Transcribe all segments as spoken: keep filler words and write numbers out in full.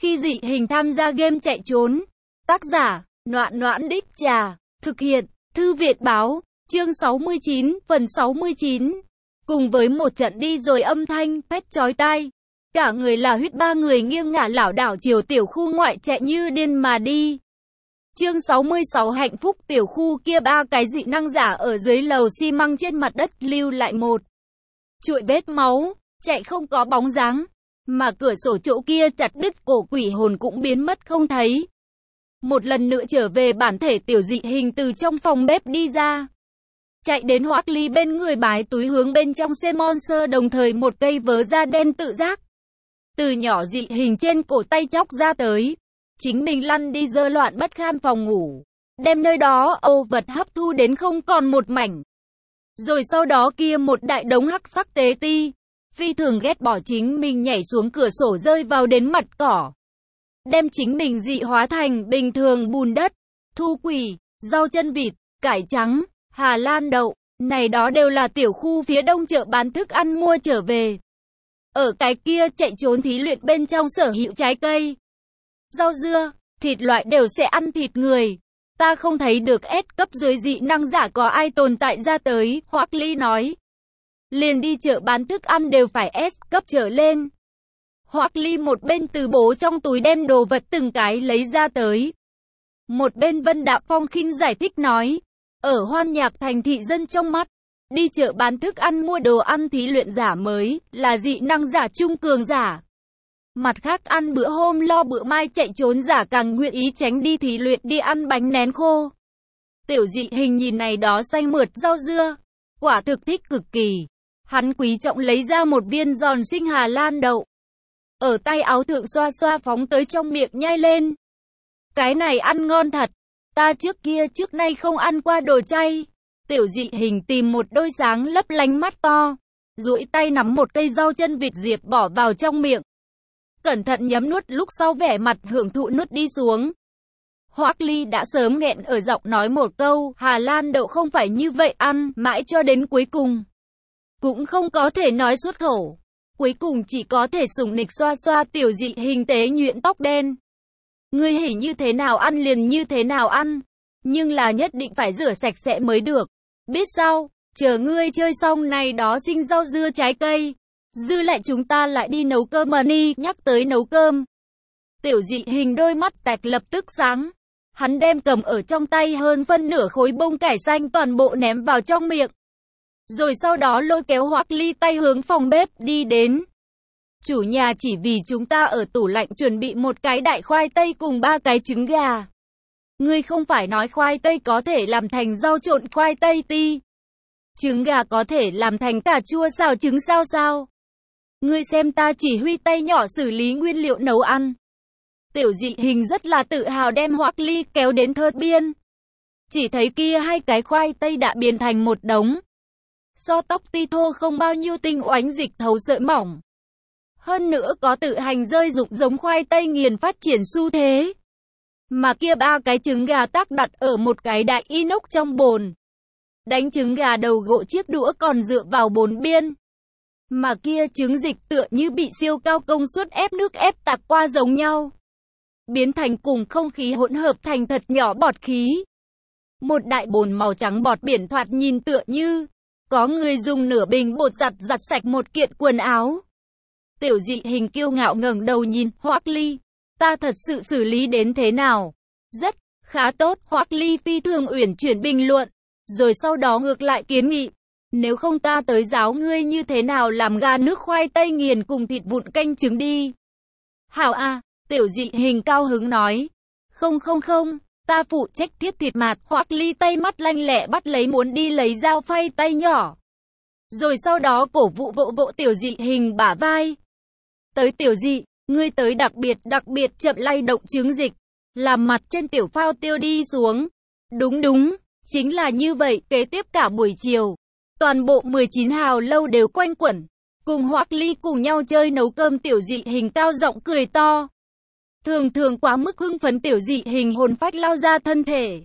Khi dị hình tham gia game chạy trốn. Tác giả, Noãn Noãn Đích Trà. Thực hiện, Thư Viện Báo. Chương sáu mươi chín, phần sáu mươi chín. Cùng với một trận đi rồi âm thanh, thét chói tai. Cả người là huyết, ba người nghiêng ngả lảo đảo chiều tiểu khu ngoại chạy như điên mà đi. Chương sáu mươi sáu hạnh phúc tiểu khu kia, ba cái dị năng giả ở dưới lầu xi măng trên mặt đất lưu lại một chuỗi vết máu, chạy không có bóng dáng, mà cửa sổ chỗ kia chặt đứt cổ quỷ hồn cũng biến mất không thấy. Một lần nữa trở về bản thể, tiểu dị hình từ trong phòng bếp đi ra, chạy đến Hoắc Ly bên người, bái túi hướng bên trong xe Monster, đồng thời một cây vớ da đen tự giác từ nhỏ dị hình trên cổ tay chóc ra tới. Chính mình lăn đi dơ loạn bất kham phòng ngủ, đem nơi đó ô vật hấp thu đến không còn một mảnh. Rồi sau đó kia một đại đống hắc sắc tế ti, phi thường ghét bỏ chính mình nhảy xuống cửa sổ rơi vào đến mặt cỏ, đem chính mình dị hóa thành bình thường bùn đất, thu quỷ, rau chân vịt, cải trắng, Hà Lan đậu, này đó đều là tiểu khu phía đông chợ bán thức ăn mua trở về. Ở cái kia chạy trốn thí luyện bên trong sở hữu trái cây, rau dưa, thịt loại đều sẽ ăn thịt người. Ta không thấy được S cấp dưới dị năng giả có ai tồn tại ra tới, Hoắc Ly nói. Liền đi chợ bán thức ăn đều phải S cấp trở lên. Hoắc Ly một bên từ bố trong túi đem đồ vật từng cái lấy ra tới, một bên Vân Đạm Phong khinh giải thích nói. Ở Hoan Nhạc thành thị dân trong mắt, đi chợ bán thức ăn mua đồ ăn thí luyện giả mới là dị năng giả trung cường giả. Mặt khác ăn bữa hôm lo bữa mai chạy trốn giả càng nguyện ý tránh đi thí luyện đi ăn bánh nén khô. Tiểu dị hình nhìn này đó xanh mượt rau dưa, quả thực thích cực kỳ. Hắn quý trọng lấy ra một viên giòn xinh Hà Lan đậu, ở tay áo thượng xoa xoa phóng tới trong miệng nhai lên. Cái này ăn ngon thật, ta trước kia trước nay không ăn qua đồ chay. Tiểu dị hình tìm một đôi sáng lấp lánh mắt to, duỗi tay nắm một cây rau chân vịt diệp bỏ vào trong miệng, cẩn thận nhấm nuốt, lúc sau vẻ mặt hưởng thụ nuốt đi xuống. Hoắc Ly đã sớm nghẹn ở giọng nói một câu, Hà Lan đậu không phải như vậy ăn, mãi cho đến cuối cùng cũng không có thể nói xuất khẩu. Cuối cùng chỉ có thể sủng nịch xoa xoa tiểu dị hình tế nhuyễn tóc đen. Ngươi hỉ như thế nào ăn liền như thế nào ăn, nhưng là nhất định phải rửa sạch sẽ mới được. Biết sao, chờ ngươi chơi xong này đó sinh rau dưa trái cây, dư lại chúng ta lại đi nấu cơm mà ni. Nhắc tới nấu cơm, tiểu dị hình đôi mắt tẹt lập tức sáng. Hắn đem cầm ở trong tay hơn phân nửa khối bông cải xanh toàn bộ ném vào trong miệng, rồi sau đó lôi kéo Hoắc Ly tay hướng phòng bếp đi đến. Chủ nhà chỉ vì chúng ta ở tủ lạnh chuẩn bị một cái đại khoai tây cùng ba cái trứng gà. Ngươi không phải nói khoai tây có thể làm thành rau trộn khoai tây ti, trứng gà có thể làm thành cà chua xào trứng sao sao? Ngươi xem ta chỉ huy tay nhỏ xử lý nguyên liệu nấu ăn. Tiểu dị hình rất là tự hào đem Hoắc Ly kéo đến thớt biên. Chỉ thấy kia hai cái khoai tây đã biến thành một đống, so tóc ti thô không bao nhiêu, tinh oánh dịch thấu sợi mỏng. Hơn nữa có tự hành rơi rụng giống khoai tây nghiền phát triển xu thế. Mà kia ba cái trứng gà tác đặt ở một cái đại inox trong bồn. Đánh trứng gà đầu gỗ, chiếc đũa còn dựa vào bồn biên. Mà kia trứng dịch tựa như bị siêu cao công suất ép nước ép tạc qua giống nhau, biến thành cùng không khí hỗn hợp thành thật nhỏ bọt khí. Một đại bồn màu trắng bọt biển, thoạt nhìn tựa như có người dùng nửa bình bột giặt giặt sạch một kiện quần áo. Tiểu dị hình kiêu ngạo ngẩng đầu nhìn Hoắc Ly. Ta thật sự xử lý đến thế nào? Rất khá tốt, Hoắc Ly phi thường uyển chuyển bình luận. Rồi sau đó ngược lại kiến nghị, nếu không ta tới giáo ngươi như thế nào làm gà nước khoai tây nghiền cùng thịt vụn canh trứng đi. Hảo a, tiểu dị hình cao hứng nói. Không không không, ta phụ trách thiết thịt mạt. Hoắc Ly tay mắt lanh lẹ bắt lấy, muốn đi lấy dao phay tay nhỏ. Rồi sau đó cổ vũ vỗ vỗ tiểu dị hình bả vai. Tới tiểu dị, ngươi tới đặc biệt đặc biệt chậm lay động trứng dịch, làm mặt trên tiểu phao tiêu đi xuống. Đúng đúng, chính là như vậy. Kế tiếp cả buổi chiều, toàn bộ mười chín hào lâu đều quanh quẩn, cùng Hoắc Ly cùng nhau chơi nấu cơm. Tiểu dị hình cao giọng cười to. Thường thường quá mức hưng phấn, tiểu dị hình hồn phách lao ra thân thể.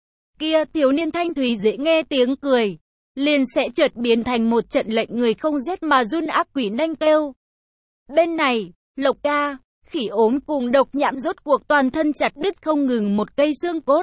Kia thiếu niên thanh thúy dễ nghe tiếng cười, liền sẽ chợt biến thành một trận lệnh người không rét mà run ác quỷ nanh kêu. Bên này, Lộc ca, Khỉ ốm cùng độc nhãn rốt cuộc toàn thân chặt đứt không ngừng một cây xương cốt.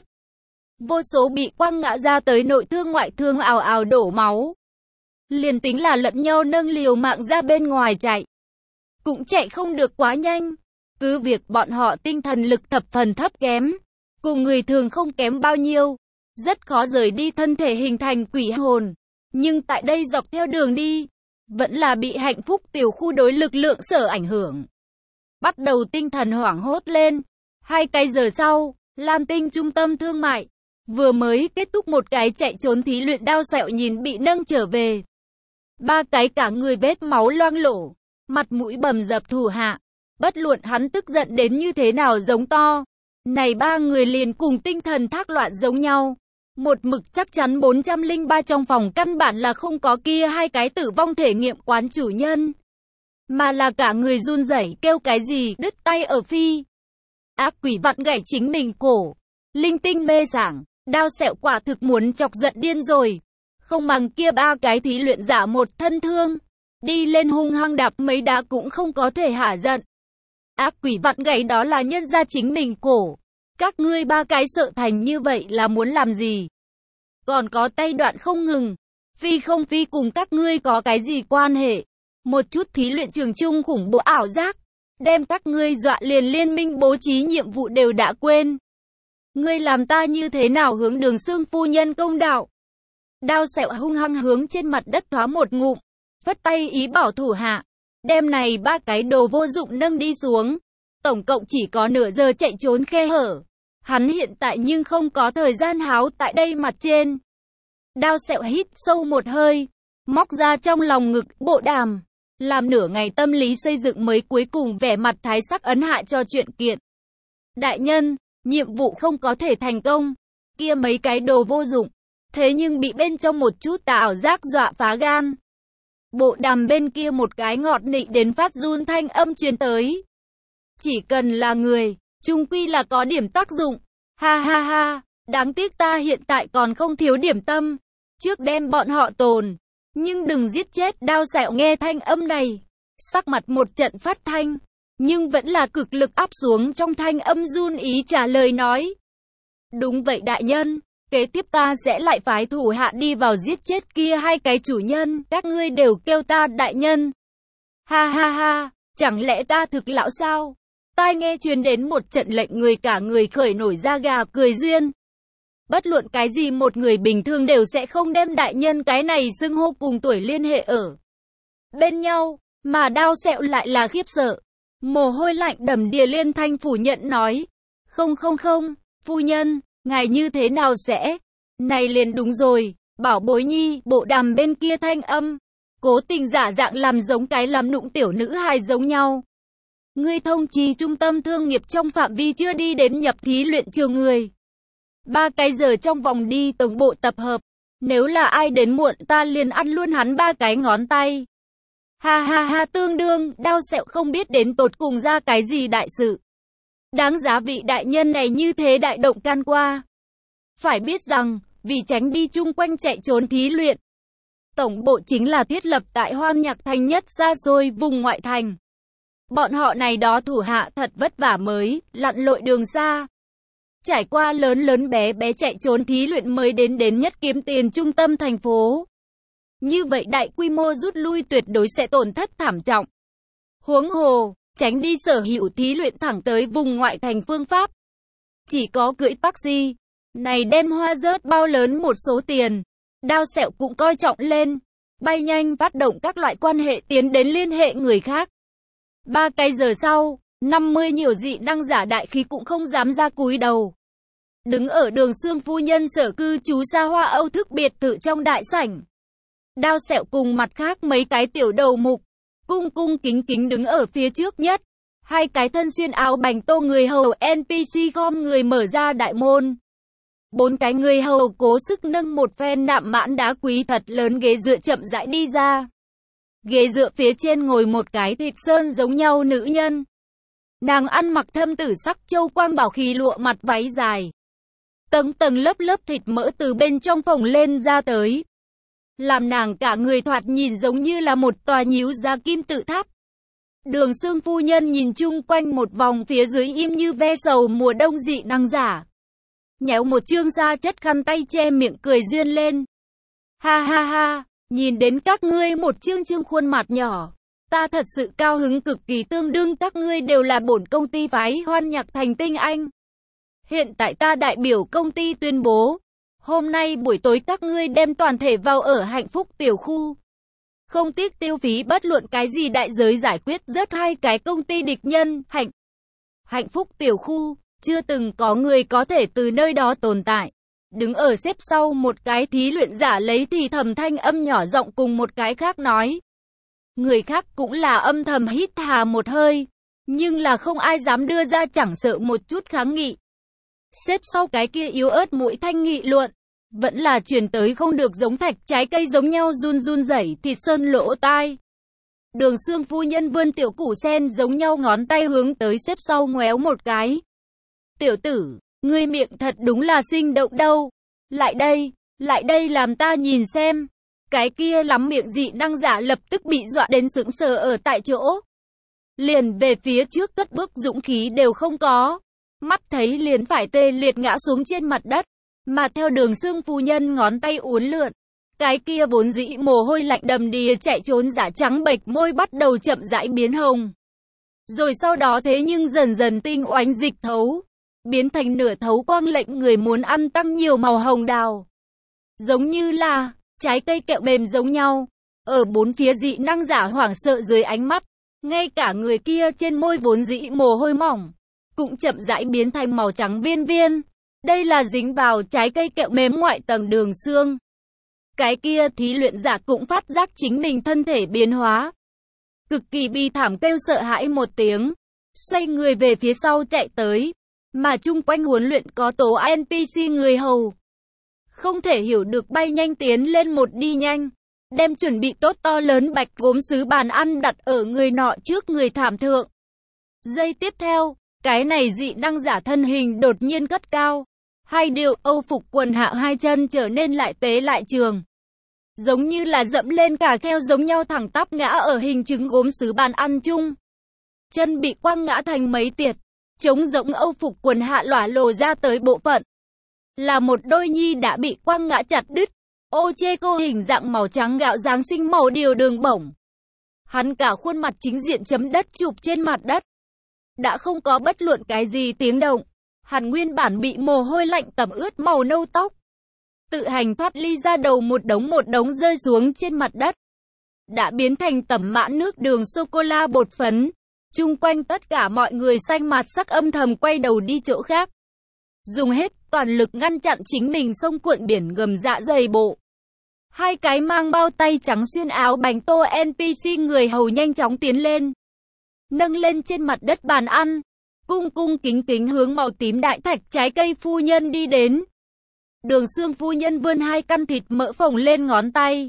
Vô số bị quăng ngã ra tới nội thương ngoại thương ào ào đổ máu. Liền tính là lẫn nhau nâng liều mạng ra bên ngoài chạy, cũng chạy không được quá nhanh. Cứ việc bọn họ tinh thần lực thập phần thấp kém, cùng người thường không kém bao nhiêu, rất khó rời đi thân thể hình thành quỷ hồn. Nhưng tại đây dọc theo đường đi, vẫn là bị hạnh phúc tiểu khu đối lực lượng sở ảnh hưởng. Bắt đầu tinh thần hoảng hốt lên. Hai cái giờ sau, Lam Tinh trung tâm thương mại, vừa mới kết thúc một cái chạy trốn thí luyện đao sẹo nhìn bị nâng trở về. Ba cái cả người vết máu loang lổ, mặt mũi bầm dập thủ hạ. Bất luận hắn tức giận đến như thế nào giống to. Này ba người liền cùng tinh thần thác loạn giống nhau. Một mực chắc chắn bốn trăm lẻ ba trong phòng căn bản là không có kia hai cái tử vong thể nghiệm quán chủ nhân. Mà là cả người run rẩy kêu cái gì đứt tay ở phi. Ác quỷ vặn gãy chính mình cổ. Linh tinh mê sảng, đao sẹo quả thực muốn chọc giận điên rồi. Không bằng kia ba cái thí luyện giả một thân thương. Đi lên hung hăng đạp mấy đá cũng không có thể hả giận. Ác quỷ vặn gãy đó là nhân ra chính mình cổ. Các ngươi ba cái sợ thành như vậy là muốn làm gì? Còn có tay đoạn không ngừng. Phi không phi cùng các ngươi có cái gì quan hệ? Một chút thí luyện trường chung khủng bố ảo giác. Đem các ngươi dọa liền liên minh bố trí nhiệm vụ đều đã quên. Ngươi làm ta như thế nào hướng Đường Xương phu nhân công đạo? Đao sẹo hung hăng hướng trên mặt đất thoá một ngụm. Phất tay ý bảo thủ hạ. Đem này ba cái đồ vô dụng nâng đi xuống. Tổng cộng chỉ có nửa giờ chạy trốn khe hở. Hắn hiện tại nhưng không có thời gian háo tại đây mặt trên. Đao sẹo hít sâu một hơi. Móc ra trong lòng ngực bộ đàm. Làm nửa ngày tâm lý xây dựng mới cuối cùng vẻ mặt thái sắc ấn hạ cho chuyện kiện. Đại nhân, nhiệm vụ không có thể thành công. Kia mấy cái đồ vô dụng. Thế nhưng bị bên trong một chút tà ảo giác dọa phá gan. Bộ đàm bên kia một cái ngọt nịnh đến phát run thanh âm truyền tới. Chỉ cần là người, chung quy là có điểm tác dụng. Ha ha ha, đáng tiếc ta hiện tại còn không thiếu điểm tâm. Trước đem bọn họ tồn. Nhưng đừng giết chết. Đao sẹo nghe thanh âm này. Sắc mặt một trận phát thanh. Nhưng vẫn là cực lực áp xuống trong thanh âm run ý trả lời nói. Đúng vậy đại nhân. Kế tiếp ta sẽ lại phái thủ hạ đi vào giết chết kia hai cái chủ nhân. Các ngươi đều kêu ta đại nhân. Ha ha ha, chẳng lẽ ta thực lão sao? Tai nghe truyền đến một trận lệnh người cả người khởi nổi da gà cười duyên. Bất luận cái gì một người bình thường đều sẽ không đem đại nhân cái này xưng hô cùng tuổi liên hệ ở bên nhau. Mà đao sẹo lại là khiếp sợ. Mồ hôi lạnh đầm đìa liên thanh phủ nhận nói. Không không không, phu nhân. Ngài như thế nào sẽ? Này liền đúng rồi, bảo bối nhi, bộ đàm bên kia thanh âm. Cố tình giả dạng làm giống cái làm nụng tiểu nữ hài giống nhau. Ngươi thông trì trung tâm thương nghiệp trong phạm vi chưa đi đến nhập thí luyện trường người. Ba cái giờ trong vòng đi tổng bộ tập hợp. Nếu là ai đến muộn ta liền ăn luôn hắn ba cái ngón tay. Ha ha ha tương đương, đao sẹo không biết đến tột cùng ra cái gì đại sự. Đáng giá vị đại nhân này như thế đại động can qua. Phải biết rằng, vì tránh đi chung quanh chạy trốn thí luyện. Tổng bộ chính là thiết lập tại Hoan Nhạc Thành nhất xa xôi vùng ngoại thành. Bọn họ này đó thủ hạ thật vất vả mới, lặn lội đường xa. Trải qua lớn lớn bé bé chạy trốn thí luyện mới đến đến nhất kiếm tiền trung tâm thành phố. Như vậy đại quy mô rút lui tuyệt đối sẽ tổn thất thảm trọng. Huống hồ, tránh đi sở hữu thí luyện thẳng tới vùng ngoại thành phương pháp. Chỉ có cưỡi taxi, này đem hoa rớt bao lớn một số tiền. Đao sẹo cũng coi trọng lên, bay nhanh phát động các loại quan hệ tiến đến liên hệ người khác. Ba cái giờ sau, năm mươi nhiều dị năng giả đại khí cũng không dám ra cúi đầu. Đứng ở Đường Xương phu nhân sở cư trú xa hoa Âu thức biệt thự trong đại sảnh. Đao sẹo cùng mặt khác mấy cái tiểu đầu mục, cung cung kính kính đứng ở phía trước nhất. Hai cái thân xuyên áo bành tô người hầu en pê xê khom người mở ra đại môn. Bốn cái người hầu cố sức nâng một phen nạm mãn đá quý thật lớn ghế dựa chậm rãi đi ra. Ghế dựa phía trên ngồi một cái thịt sơn giống nhau nữ nhân. Nàng ăn mặc thâm tử sắc châu quang bảo khí lụa mặt váy dài. Tầng tầng lớp lớp thịt mỡ từ bên trong phồng lên ra tới. Làm nàng cả người thoạt nhìn giống như là một tòa nhíu ra kim tự tháp. Đường Sương phu nhân nhìn chung quanh một vòng, phía dưới im như ve sầu mùa đông. Dị năng giả nhéo một chương da chất khăn tay che miệng cười duyên lên. Ha ha ha, nhìn đến các ngươi một chương chương khuôn mặt nhỏ, ta thật sự cao hứng cực kỳ, tương đương các ngươi đều là bổn công ty phái Hoan Nhạc Thành tinh anh. Hiện tại ta đại biểu công ty tuyên bố, hôm nay buổi tối các ngươi đem toàn thể vào ở Hạnh Phúc tiểu khu. Không tiếc tiêu phí bất luận cái gì đại giới giải quyết rất hai cái công ty địch nhân. Hạnh Hạnh Phúc tiểu khu, chưa từng có người có thể từ nơi đó tồn tại. Đứng ở xếp sau một cái thí luyện giả lấy thì thầm thanh âm nhỏ giọng cùng một cái khác nói. Người khác cũng là âm thầm hít hà một hơi, nhưng là không ai dám đưa ra, chẳng sợ một chút kháng nghị. Xếp sau cái kia yếu ớt mũi thanh nghị luận, vẫn là truyền tới không được, giống thạch trái cây giống nhau run run rẩy thịt sơn lỗ tai. Đường Sương phu nhân vươn tiểu củ sen giống nhau ngón tay hướng tới xếp sau ngoéo một cái. Tiểu tử, ngươi miệng thật đúng là sinh động đâu. Lại đây, lại đây làm ta nhìn xem. Cái kia lắm miệng dị năng giả lập tức bị dọa đến sững sờ ở tại chỗ. Liền về phía trước cất bước dũng khí đều không có. Mắt thấy liền phải tê liệt ngã xuống trên mặt đất. Mà theo Đường Sương phu nhân ngón tay uốn lượn, cái kia vốn dĩ mồ hôi lạnh đầm đìa chạy trốn giả trắng bệch môi bắt đầu chậm rãi biến hồng. Rồi sau đó thế nhưng dần dần tinh oánh dịch thấu, biến thành nửa thấu quang lệnh người muốn ăn tăng nhiều màu hồng đào. Giống như là trái cây kẹo mềm giống nhau. Ở bốn phía dị năng giả hoảng sợ dưới ánh mắt, ngay cả người kia trên môi vốn dĩ mồ hôi mỏng cũng chậm rãi biến thành màu trắng viên viên. Đây là dính vào trái cây kẹo mềm ngoại tầng Đường Sương. Cái kia thí luyện giả cũng phát giác chính mình thân thể biến hóa. Cực kỳ bi thảm kêu sợ hãi một tiếng, xoay người về phía sau chạy tới. Mà chung quanh huấn luyện có tố en pê xê người hầu. Không thể hiểu được bay nhanh tiến lên một đi nhanh. Đem chuẩn bị tốt to lớn bạch gốm sứ bàn ăn đặt ở người nọ trước người thảm thượng. Giây tiếp theo, cái này dị năng giả thân hình đột nhiên cất cao. Hai điều Âu phục quần hạ hai chân trở nên lại tế lại trường. Giống như là dẫm lên cả kheo giống nhau thẳng tắp ngã ở hình trứng gốm sứ bàn ăn chung. Chân bị quăng ngã thành mấy tiệt. Trống rỗng Âu phục quần hạ lỏa lồ ra tới bộ phận. Là một đôi nhi đã bị quăng ngã chặt đứt. Ô chê cô hình dạng màu trắng gạo Giáng sinh màu điều đường bổng. Hắn cả khuôn mặt chính diện chấm đất chụp trên mặt đất. Đã không có bất luận cái gì tiếng động. Hắn nguyên bản bị mồ hôi lạnh tẩm ướt màu nâu tóc. Tự hành thoát ly ra đầu một đống một đống rơi xuống trên mặt đất. Đã biến thành tẩm mãn nước đường sô-cô-la bột phấn. Chung quanh tất cả mọi người xanh mặt sắc âm thầm quay đầu đi chỗ khác. Dùng hết toàn lực ngăn chặn chính mình sông cuộn biển gầm dạ dày bộ. Hai cái mang bao tay trắng xuyên áo bánh tô en pê xê người hầu nhanh chóng tiến lên. Nâng lên trên mặt đất bàn ăn. Cung cung kính kính hướng màu tím đại thạch trái cây phu nhân đi đến. Đường Sương phu nhân vươn hai căn thịt mỡ phồng lên ngón tay.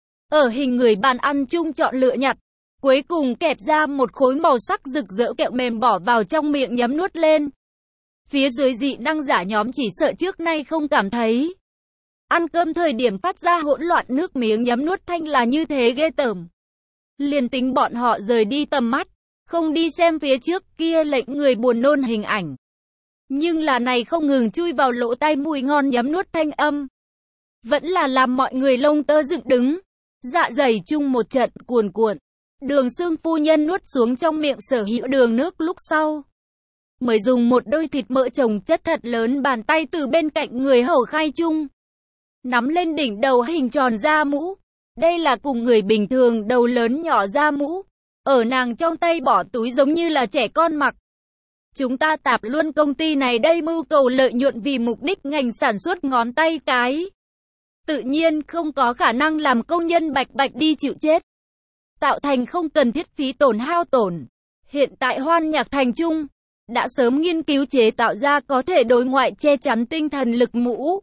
Ở hình người bàn ăn chung chọn lựa nhặt. Cuối cùng kẹp ra một khối màu sắc rực rỡ kẹo mềm bỏ vào trong miệng nhấm nuốt lên. Phía dưới dị năng giả nhóm chỉ sợ trước nay không cảm thấy. Ăn cơm thời điểm phát ra hỗn loạn nước miếng nhấm nuốt thanh là như thế ghê tởm. Liền tính bọn họ rời đi tầm mắt, không đi xem phía trước kia lệnh người buồn nôn hình ảnh. Nhưng là này không ngừng chui vào lỗ tai mùi ngon nhấm nuốt thanh âm. Vẫn là làm mọi người lông tơ dựng đứng. Dạ dày chung một trận cuồn cuộn. Đường Sương phu nhân nuốt xuống trong miệng sở hữu đường nước lúc sau. Mới dùng một đôi thịt mỡ chồng chất thật lớn bàn tay từ bên cạnh người hầu khai chung. Nắm lên đỉnh đầu hình tròn da mũ. Đây là cùng người bình thường đầu lớn nhỏ da mũ. Ở nàng trong tay bỏ túi giống như là trẻ con mặc. Chúng ta tạp luôn công ty này đây, mưu cầu lợi nhuận vì mục đích ngành sản xuất ngón tay cái. Tự nhiên không có khả năng làm công nhân bạch bạch đi chịu chết. Tạo thành không cần thiết phí tổn hao tổn. Hiện tại Hoan Nhạc Thành Trung đã sớm nghiên cứu chế tạo ra có thể đối ngoại che chắn tinh thần lực mũ.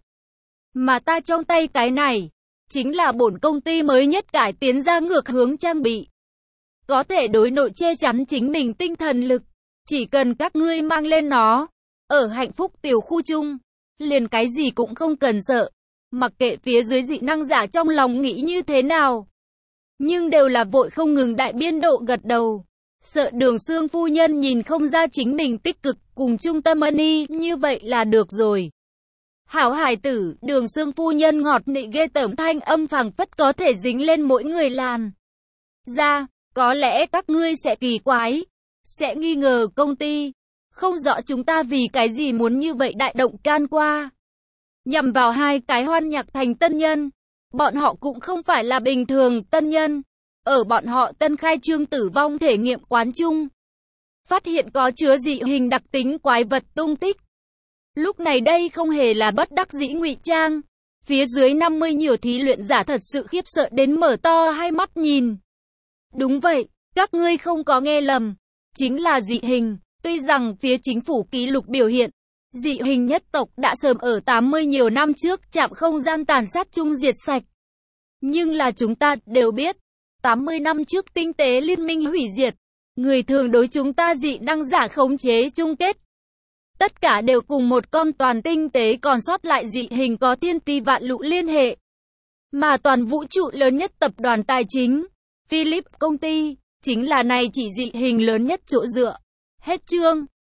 Mà ta trong tay cái này chính là bổn công ty mới nhất cải tiến ra ngược hướng trang bị. Có thể đối nội che chắn chính mình tinh thần lực. Chỉ cần các ngươi mang lên nó, ở Hạnh Phúc tiểu khu chung, liền cái gì cũng không cần sợ. Mặc kệ phía dưới dị năng giả trong lòng nghĩ như thế nào, nhưng đều là vội không ngừng đại biên độ gật đầu. Sợ Đường Xương phu nhân nhìn không ra chính mình tích cực cùng chung tâm ân như vậy là được rồi. Hảo hài tử, Đường Xương phu nhân ngọt nị ghê tởm thanh âm phảng phất có thể dính lên mỗi người làn da. Có lẽ các ngươi sẽ kỳ quái, sẽ nghi ngờ công ty, không rõ chúng ta vì cái gì muốn như vậy đại động can qua. Nhằm vào hai cái hoan nhạc thành tân nhân, bọn họ cũng không phải là bình thường tân nhân. Ở bọn họ tân khai trương tử vong thể nghiệm quán chung, phát hiện có chứa dị hình đặc tính quái vật tung tích. Lúc này đây không hề là bất đắc dĩ ngụy trang. Phía dưới năm mươi nhiều thí luyện giả thật sự khiếp sợ đến mở to hai mắt nhìn. Đúng vậy, các ngươi không có nghe lầm, chính là dị hình. Tuy rằng phía chính phủ ký lục biểu hiện, dị hình nhất tộc đã sớm ở tám mươi nhiều năm trước chạm không gian tàn sát chung diệt sạch. Nhưng là chúng ta đều biết, tám mươi năm trước tinh tế liên minh hủy diệt, người thường đối chúng ta dị năng giả khống chế chung kết. Tất cả đều cùng một con toàn tinh tế còn sót lại dị hình có thiên ti vạn lũ liên hệ. Mà toàn vũ trụ lớn nhất tập đoàn tài chính, Philip công ty, chính là này chỉ dị hình lớn nhất chỗ dựa. Hết chương.